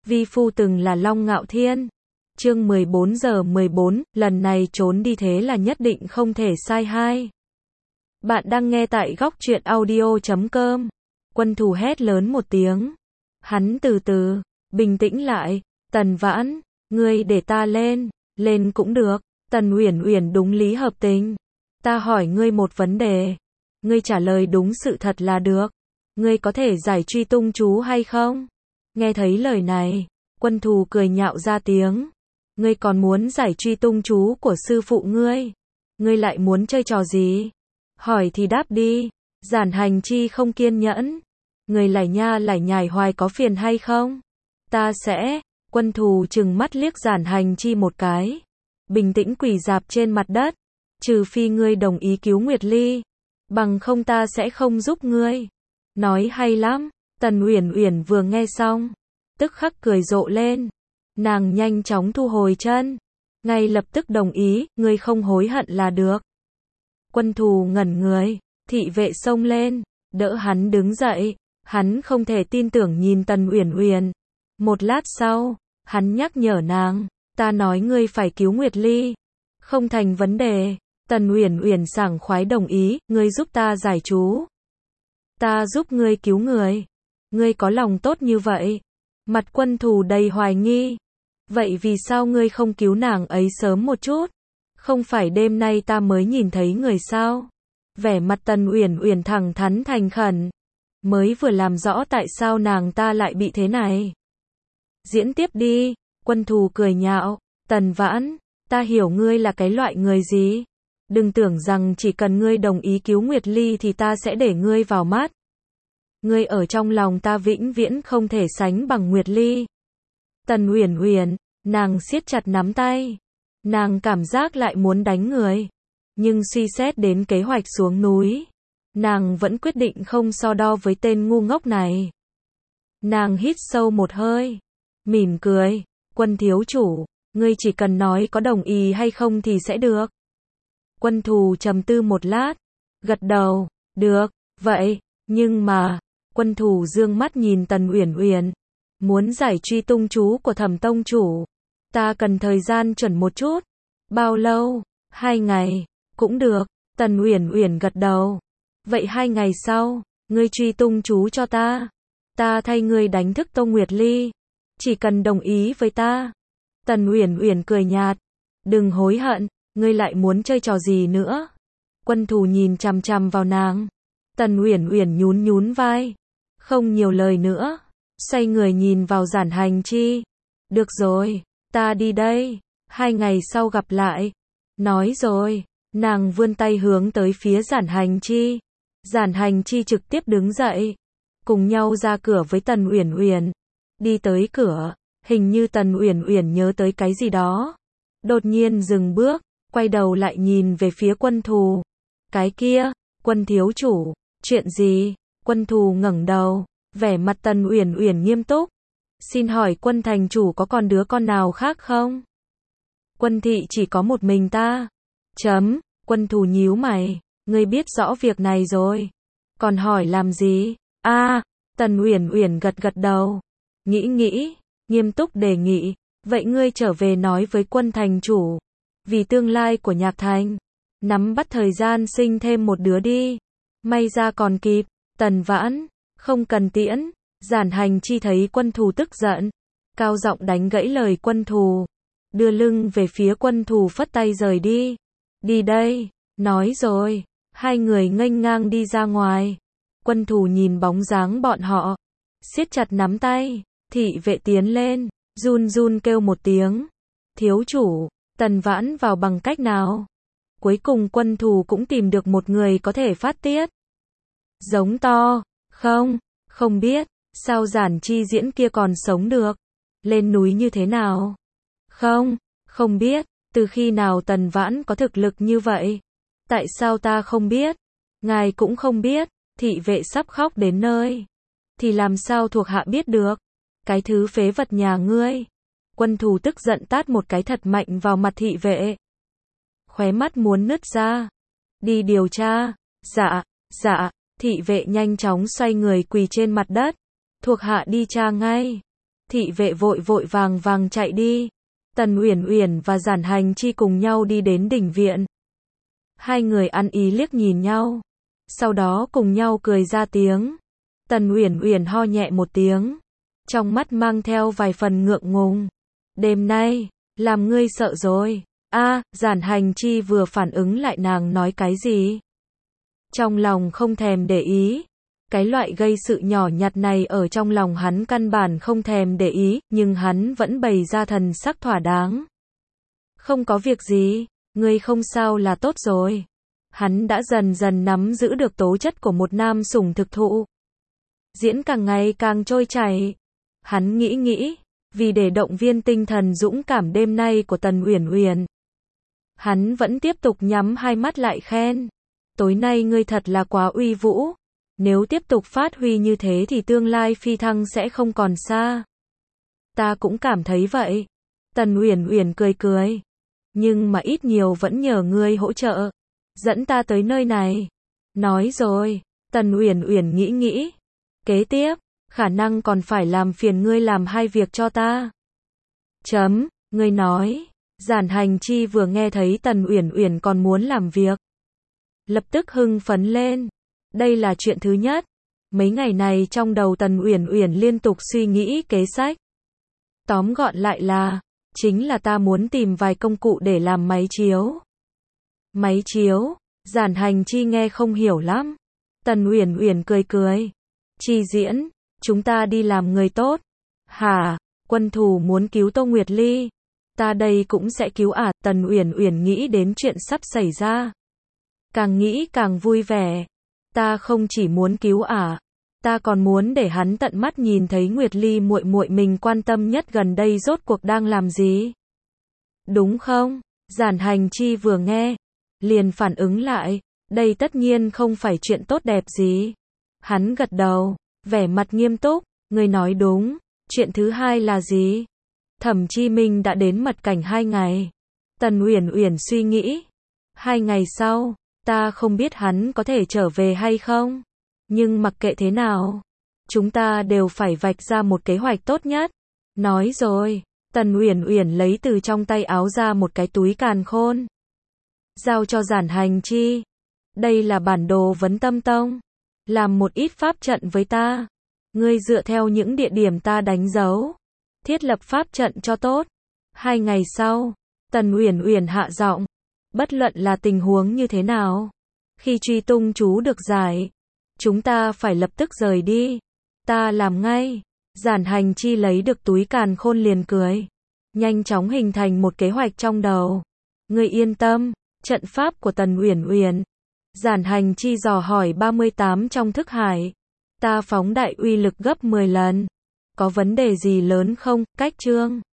Vi phu từng là Long Ngạo Thiên. Chương 14:14, lần này trốn đi thế là nhất định không thể sai hai. Bạn đang nghe tại góc truyện audio.com. Quân Thù hét lớn một tiếng. Hắn từ từ, bình tĩnh lại. Tần Vãn, ngươi để ta lên. Lên cũng được. Tần Uyển Uyển đúng lý hợp tình. Ta hỏi ngươi một vấn đề. Ngươi trả lời đúng sự thật là được. Ngươi có thể giải truy tung chú hay không? Nghe thấy lời này, Quân Thù cười nhạo ra tiếng. Ngươi còn muốn giải truy tung chú của sư phụ ngươi? Ngươi lại muốn chơi trò gì? Hỏi thì đáp đi. Giản Hành Chi không kiên nhẫn. Ngươi lải nha lải nhải hoài có phiền hay không? Ta sẽ. Quân Thù trừng mắt liếc Giản Hành Chi một cái. Bình tĩnh quỳ rạp trên mặt đất. Trừ phi ngươi đồng ý cứu Nguyệt Ly. Bằng không ta sẽ không giúp ngươi. Nói hay lắm. Tần Uyển Uyển vừa nghe xong, tức khắc cười rộ lên. Nàng nhanh chóng thu hồi chân. Ngay lập tức đồng ý, ngươi không hối hận là được. Quân Thù ngẩn người, thị vệ xông lên, đỡ hắn đứng dậy. Hắn không thể tin tưởng nhìn Tần Uyển Uyển. Một lát sau, hắn nhắc nhở nàng, ta nói ngươi phải cứu Nguyệt Ly. Không thành vấn đề. Tần Uyển Uyển sảng khoái đồng ý, ngươi giúp ta giải chú. Ta giúp ngươi cứu người. Ngươi có lòng tốt như vậy. Mặt Quân Thù đầy hoài nghi. Vậy vì sao ngươi không cứu nàng ấy sớm một chút? Không phải đêm nay ta mới nhìn thấy người sao? Vẻ mặt Tần Uyển Uyển thẳng thắn thành khẩn. Mới vừa làm rõ tại sao nàng ta lại bị thế này. Diễn tiếp đi. Quân Thù cười nhạo. Tần Vãn, ta hiểu ngươi là cái loại người gì. Đừng tưởng rằng chỉ cần ngươi đồng ý cứu Nguyệt Ly thì ta sẽ để ngươi vào mắt. Ngươi ở trong lòng ta vĩnh viễn không thể sánh bằng Nguyệt Ly. Tần Uyển Uyển, nàng siết chặt nắm tay. Nàng cảm giác lại muốn đánh người. Nhưng suy xét đến kế hoạch xuống núi, nàng vẫn quyết định không so đo với tên ngu ngốc này. Nàng hít sâu một hơi, mỉm cười. Quân thiếu chủ, ngươi chỉ cần nói có đồng ý hay không thì sẽ được. Quân Thù trầm tư một lát, gật đầu, được, vậy, nhưng mà, Quân Thù dương mắt nhìn Tần Uyển Uyển, muốn giải truy tung chú của Thẩm tông chủ, ta cần thời gian chuẩn một chút. Bao lâu? 2 ngày, cũng được. Tần Uyển Uyển gật đầu. Vậy 2 ngày sau, ngươi truy tung chú cho ta. Ta thay ngươi đánh thức Tô Nguyệt Ly. Chỉ cần đồng ý với ta. Tần Uyển Uyển cười nhạt. Đừng hối hận, ngươi lại muốn chơi trò gì nữa? Quân Thù nhìn chằm chằm vào nàng. Tần Uyển Uyển nhún nhún vai. Không nhiều lời nữa. Xoay người nhìn vào Giản Hành Chi. Được rồi, ta đi đây. 2 ngày sau gặp lại. Nói rồi, nàng vươn tay hướng tới phía Giản Hành Chi. Giản Hành Chi trực tiếp đứng dậy. Cùng nhau ra cửa với Tần Uyển Uyển. Đi tới cửa, hình như Tần Uyển Uyển nhớ tới cái gì đó. Đột nhiên dừng bước, quay đầu lại nhìn về phía Quân Thù. Cái kia, Quân thiếu chủ, chuyện gì? Quân Thù ngẩng đầu, vẻ mặt Tần Uyển Uyển nghiêm túc. Xin hỏi Quân thành chủ có còn đứa con nào khác không? Quân thị chỉ có một mình ta. Quân Thù nhíu mày, ngươi biết rõ việc này rồi. Còn hỏi làm gì? Tần Uyển Uyển gật gật đầu. Nghĩ, nghiêm túc đề nghị. Vậy ngươi trở về nói với Quân thành chủ. Vì tương lai của Nhạc Thành, nắm bắt thời gian sinh thêm một đứa đi. May ra còn kịp. Tần Vãn, không cần tiễn. Giản Hành Chi thấy Quân Thù tức giận, cao giọng đánh gãy lời Quân Thù. Đưa lưng về phía Quân Thù phất tay rời đi. Đi đây. Nói rồi, 2 người nghênh ngang đi ra ngoài. Quân Thù nhìn bóng dáng bọn họ, siết chặt nắm tay. Thị vệ tiến lên, run run kêu một tiếng. Thiếu chủ, Tần Vãn vào bằng cách nào? Cuối cùng Quân Thù cũng tìm được một người có thể phát tiết. Giống to, không biết, sao Giản Chi Diễn kia còn sống được? Lên núi như thế nào? Không biết, từ khi nào Tần Vãn có thực lực như vậy? Tại sao ta không biết? Ngài cũng không biết, thị vệ sắp khóc đến nơi. Thì làm sao thuộc hạ biết được? Cái thứ phế vật nhà ngươi. Quân Thù tức giận tát một cái thật mạnh vào mặt thị vệ. Khóe mắt muốn nứt ra. Đi điều tra. Dạ. Thị vệ nhanh chóng xoay người quỳ trên mặt đất. Thuộc hạ đi tra ngay. Thị vệ vội vội vàng vàng chạy đi. Tần Uyển Uyển và Giản Hành Chi cùng nhau đi đến đình viện. Hai người ăn ý liếc nhìn nhau, sau đó cùng nhau cười ra tiếng. Tần Uyển Uyển ho nhẹ một tiếng, trong mắt mang theo vài phần ngượng ngùng. Đêm nay, làm ngươi sợ rồi. Giản Hành Chi vừa phản ứng lại nàng nói cái gì. Trong lòng không thèm để ý. Cái loại gây sự nhỏ nhặt này ở trong lòng hắn căn bản không thèm để ý, nhưng hắn vẫn bày ra thần sắc thỏa đáng. Không có việc gì, ngươi không sao là tốt rồi. Hắn đã dần dần nắm giữ được tố chất của một nam sủng thực thụ. Diễn càng ngày càng trôi chảy. Hắn nghĩ, vì để động viên tinh thần dũng cảm đêm nay của Tần Uyển Uyển, hắn vẫn tiếp tục nhắm hai mắt lại khen. Tối nay ngươi thật là quá uy vũ. Nếu tiếp tục phát huy như thế thì tương lai phi thăng sẽ không còn xa. Ta cũng cảm thấy vậy. Tần Uyển Uyển cười cười. Nhưng mà ít nhiều vẫn nhờ ngươi hỗ trợ. Dẫn ta tới nơi này. Nói rồi. Tần Uyển Uyển nghĩ. Kế tiếp, khả năng còn phải làm phiền ngươi làm hai việc cho ta. Ngươi nói. Giản Hành Chi vừa nghe thấy Tần Uyển Uyển còn muốn làm việc, lập tức hưng phấn lên. Đây là chuyện thứ nhất. Mấy ngày này trong đầu Tần Uyển Uyển liên tục suy nghĩ kế sách. Tóm gọn lại là, chính là ta muốn tìm vài công cụ để làm máy chiếu. Máy chiếu? Giản Hành Chi nghe không hiểu lắm. Tần Uyển Uyển cười. Chi Diễn, chúng ta đi làm người tốt. Hả? Quân thù muốn cứu Tô Nguyệt Ly. Ta đây cũng sẽ cứu à? Tần Uyển Uyển nghĩ đến chuyện sắp xảy ra. Càng nghĩ càng vui vẻ. Ta không chỉ muốn cứu à, ta còn muốn để hắn tận mắt nhìn thấy Nguyệt Ly muội muội mình quan tâm nhất gần đây rốt cuộc đang làm gì. Đúng không? Giản Hành Chi vừa nghe, liền phản ứng lại, đây tất nhiên không phải chuyện tốt đẹp gì. Hắn gật đầu, vẻ mặt nghiêm túc, ngươi nói đúng. Chuyện thứ hai là gì? Thẩm Chi Minh đã đến Mật Cảnh 2 ngày. Tần Uyển Uyển suy nghĩ. 2 ngày sau, ta không biết hắn có thể trở về hay không. Nhưng mặc kệ thế nào, chúng ta đều phải vạch ra một kế hoạch tốt nhất. Nói rồi, Tần Uyển Uyển lấy từ trong tay áo ra một cái túi càn khôn. Giao cho Giản Hành Chi. Đây là bản đồ Vấn Tâm Tông. Làm một ít pháp trận với ta. Ngươi dựa theo những địa điểm ta đánh dấu, thiết lập pháp trận cho tốt. 2 ngày sau, Tần Uyển Uyển hạ giọng. Bất luận là tình huống như thế nào, khi truy tung chú được giải, chúng ta phải lập tức rời đi. Ta làm ngay. Giản Hành Chi lấy được túi càn khôn liền cười. Nhanh chóng hình thành một kế hoạch trong đầu. Ngươi yên tâm, trận pháp của Tần Uyển Uyển. Giản Hành Chi dò hỏi 38 trong thức hải. Ta phóng đại uy lực gấp 10 lần. Có vấn đề gì lớn không? Cách chương